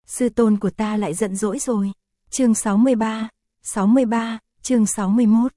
sư tôn của ta lại giận dỗi rồi. Chương 63, chương 61.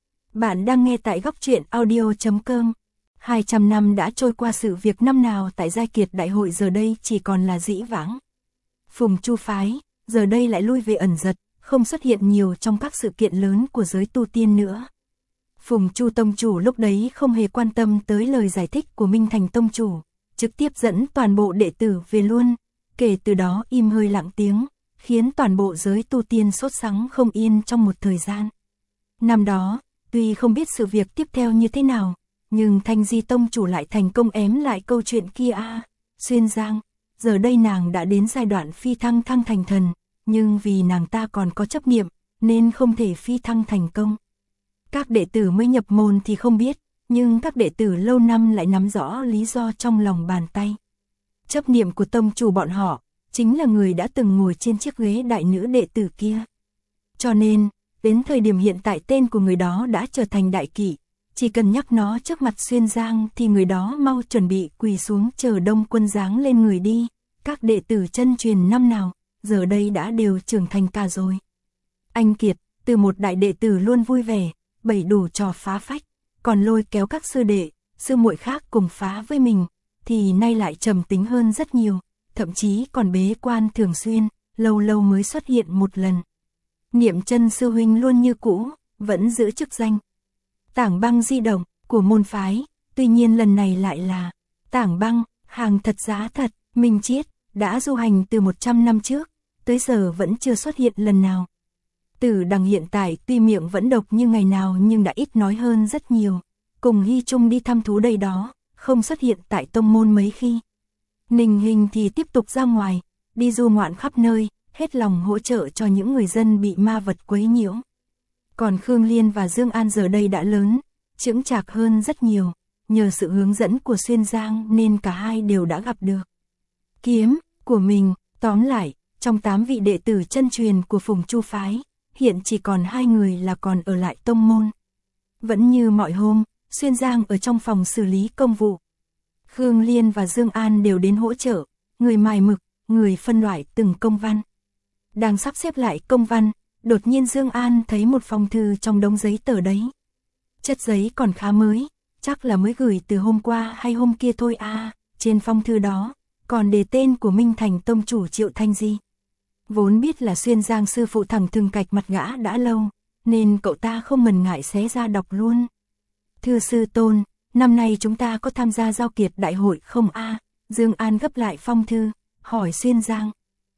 Bạn đang nghe tại góc truyện audio.com. 200 năm đã trôi qua, sự việc năm nào tại Giai Kiệt Đại hội giờ đây chỉ còn là dĩ vãng. Phùng Chu phái, giờ đây lại lui về ẩn dật, không xuất hiện nhiều trong các sự kiện lớn của giới tu tiên nữa. Phùng Chu tông chủ lúc đấy không hề quan tâm tới lời giải thích của Minh Thành tông chủ, trực tiếp dẫn toàn bộ đệ tử về luôn. Kể từ đó im hơi lặng tiếng, khiến toàn bộ giới tu tiên sốt sắng không yên trong một thời gian. Năm đó, tuy không biết sự việc tiếp theo như thế nào, nhưng Thanh Di tông chủ lại thành công ém lại câu chuyện kia Xuyên Giang, giờ đây nàng đã đến giai đoạn phi thăng thành thần, nhưng vì nàng ta còn có chấp niệm, nên không thể phi thăng thành công. Các đệ tử mới nhập môn thì không biết, nhưng các đệ tử lâu năm lại nắm rõ lý do trong lòng bàn tay. Chấp niệm của tông chủ bọn họ, chính là người đã từng ngồi trên chiếc ghế đại nữ đệ tử kia. Cho nên, đến thời điểm hiện tại tên của người đó đã trở thành đại kỵ, chỉ cần nhắc nó trước mặt Xuyên Giang thì người đó mau chuẩn bị quỳ xuống chờ Đông Quân giáng lên người đi. Các đệ tử chân truyền năm nào, giờ đây đã đều trưởng thành cả rồi. Anh Kiệt, từ một đại đệ tử luôn vui vẻ, bày đủ trò phá phách, còn lôi kéo các sư đệ, sư muội khác cùng phá với mình, thì nay lại trầm tính hơn rất nhiều, thậm chí còn bế quan thường xuyên, lâu lâu mới xuất hiện một lần. Niệm Chân sư huynh luôn như cũ, vẫn giữ chức danh Tảng Băng di động của môn phái, tuy nhiên lần này lại là Tảng Băng, hàng thật giá thật. Minh Chiết đã du hành từ 100 năm trước, tới giờ vẫn chưa xuất hiện lần nào. Tử Đằng hiện tại tuy miệng vẫn độc như ngày nào nhưng đã ít nói hơn rất nhiều. Cùng Hy Trung đi thăm thú đây đó, không xuất hiện tại tông môn mấy khi. Ninh Hình thì tiếp tục ra ngoài, đi du ngoạn khắp nơi, hết lòng hỗ trợ cho những người dân bị ma vật quấy nhiễu. Còn Khương Liên và Dương An giờ đây đã lớn, chững chạc hơn rất nhiều, nhờ sự hướng dẫn của Xuyên Giang nên cả hai đều đã gặp được kiếm của mình. Tóm lại, trong 8 vị đệ tử chân truyền của Phùng Chu phái, hiện chỉ còn 2 người là còn ở lại tông môn. Vẫn như mọi hôm, Xuyên Giang ở trong phòng xử lý công vụ. Khương Liên và Dương An đều đến hỗ trợ, người mài mực, người phân loại từng công văn. Đang sắp xếp lại công văn, đột nhiên Dương An thấy một phong thư trong đống giấy tờ đấy. Chất giấy còn khá mới, chắc là mới gửi từ hôm qua hay hôm kia thôi Trên phong thư đó, còn đề tên của Minh Thành tông chủ Triệu Thanh Di. Vốn biết là Xuyên Giang sư phụ thẳng thừng cạch mặt gã đã lâu, nên cậu ta không ngần ngại xé ra đọc luôn. Thưa sư tôn, năm nay chúng ta có tham gia Giao Kiệt Đại hội không Dương An gấp lại phong thư, hỏi Xuyên Giang.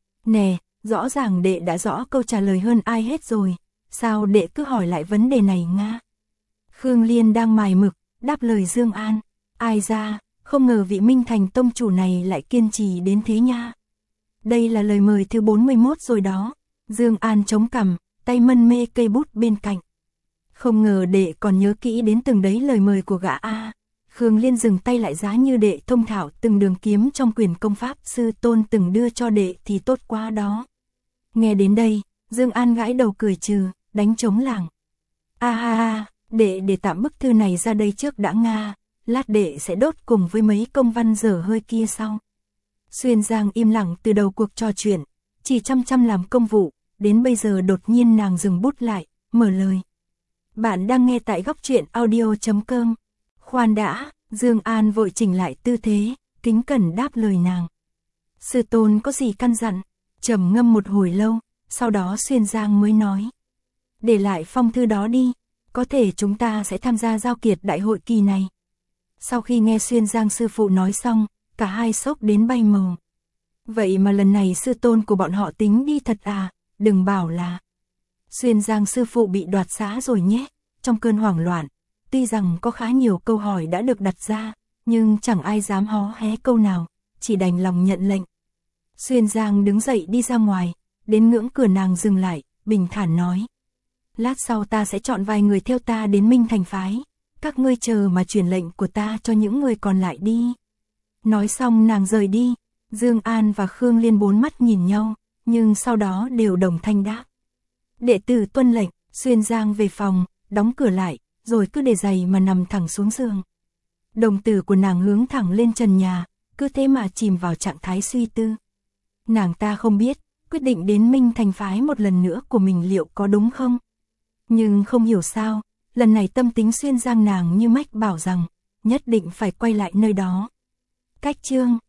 Nè, rõ ràng đệ đã rõ câu trả lời hơn ai hết rồi, sao đệ cứ hỏi lại vấn đề này nga? Khương Liên đang mài mực, đáp lời Dương An. Ai ra, không ngờ vị Minh Thành tông chủ này lại kiên trì đến thế nha. Đây là lời mời thứ 41 rồi đó. Dương An chống cằm, tay mân mê cây bút bên cạnh. Không ngờ đệ còn nhớ kỹ đến từng đấy lời mời của gã Khương Liên dừng tay lại, giá như đệ thông thạo từng đường kiếm trong quyển công pháp sư tôn từng đưa cho đệ thì tốt quá đó. Nghe đến đây, Dương An gãi đầu cười trừ, đánh trống lảng. Đệ để tạm bức thư này ra đây trước đã nga, lát đệ sẽ đốt cùng với mấy công văn dở hơi kia sau. Xuyên Giang im lặng từ đầu cuộc trò chuyện, chỉ chăm làm công vụ, đến bây giờ đột nhiên nàng dừng bút lại, mở lời. Bạn đang nghe tại góc truyện audio.com. Khoan đã, Dương An vội chỉnh lại tư thế, kính cẩn đáp lời nàng. Sư tôn có gì căn dặn? Trầm ngâm một hồi lâu, sau đó Xuyên Giang mới nói. Để lại phong thư đó đi, có thể chúng ta sẽ tham gia Giao Kiệt Đại hội kỳ này. Sau khi nghe Xuyên Giang sư phụ nói xong, cả hai sốc đến bay màu. Vậy mà lần này sư tôn của bọn họ tính đi thật đừng bảo là Xuyên Giang sư phụ bị đoạt xá rồi nhé. Trong cơn hoảng loạn, tuy rằng có khá nhiều câu hỏi đã được đặt ra, nhưng chẳng ai dám hó hé câu nào, chỉ đành lòng nhận lệnh. Xuyên Giang đứng dậy đi ra ngoài, đến ngưỡng cửa nàng dừng lại, bình thản nói. Lát sau ta sẽ chọn vài người theo ta đến Minh Thành phái, các ngươi chờ mà truyền lệnh của ta cho những người còn lại đi. Nói xong nàng rời đi, Dương An và Khương Liên bốn mắt nhìn nhau, nhưng sau đó đều đồng thanh đáp. Đệ tử tuân lệnh. Xuyên Giang về phòng, đóng cửa lại, rồi cứ để giày mà nằm thẳng xuống giường. Đồng tử của nàng hướng thẳng lên trần nhà, cứ thế mà chìm vào trạng thái suy tư. Nàng ta không biết, quyết định đến Minh Thành phái một lần nữa của mình liệu có đúng không? Nhưng không hiểu sao, lần này tâm tính Xuyên Giang nàng như mách bảo rằng, nhất định phải quay lại nơi đó. Cách chương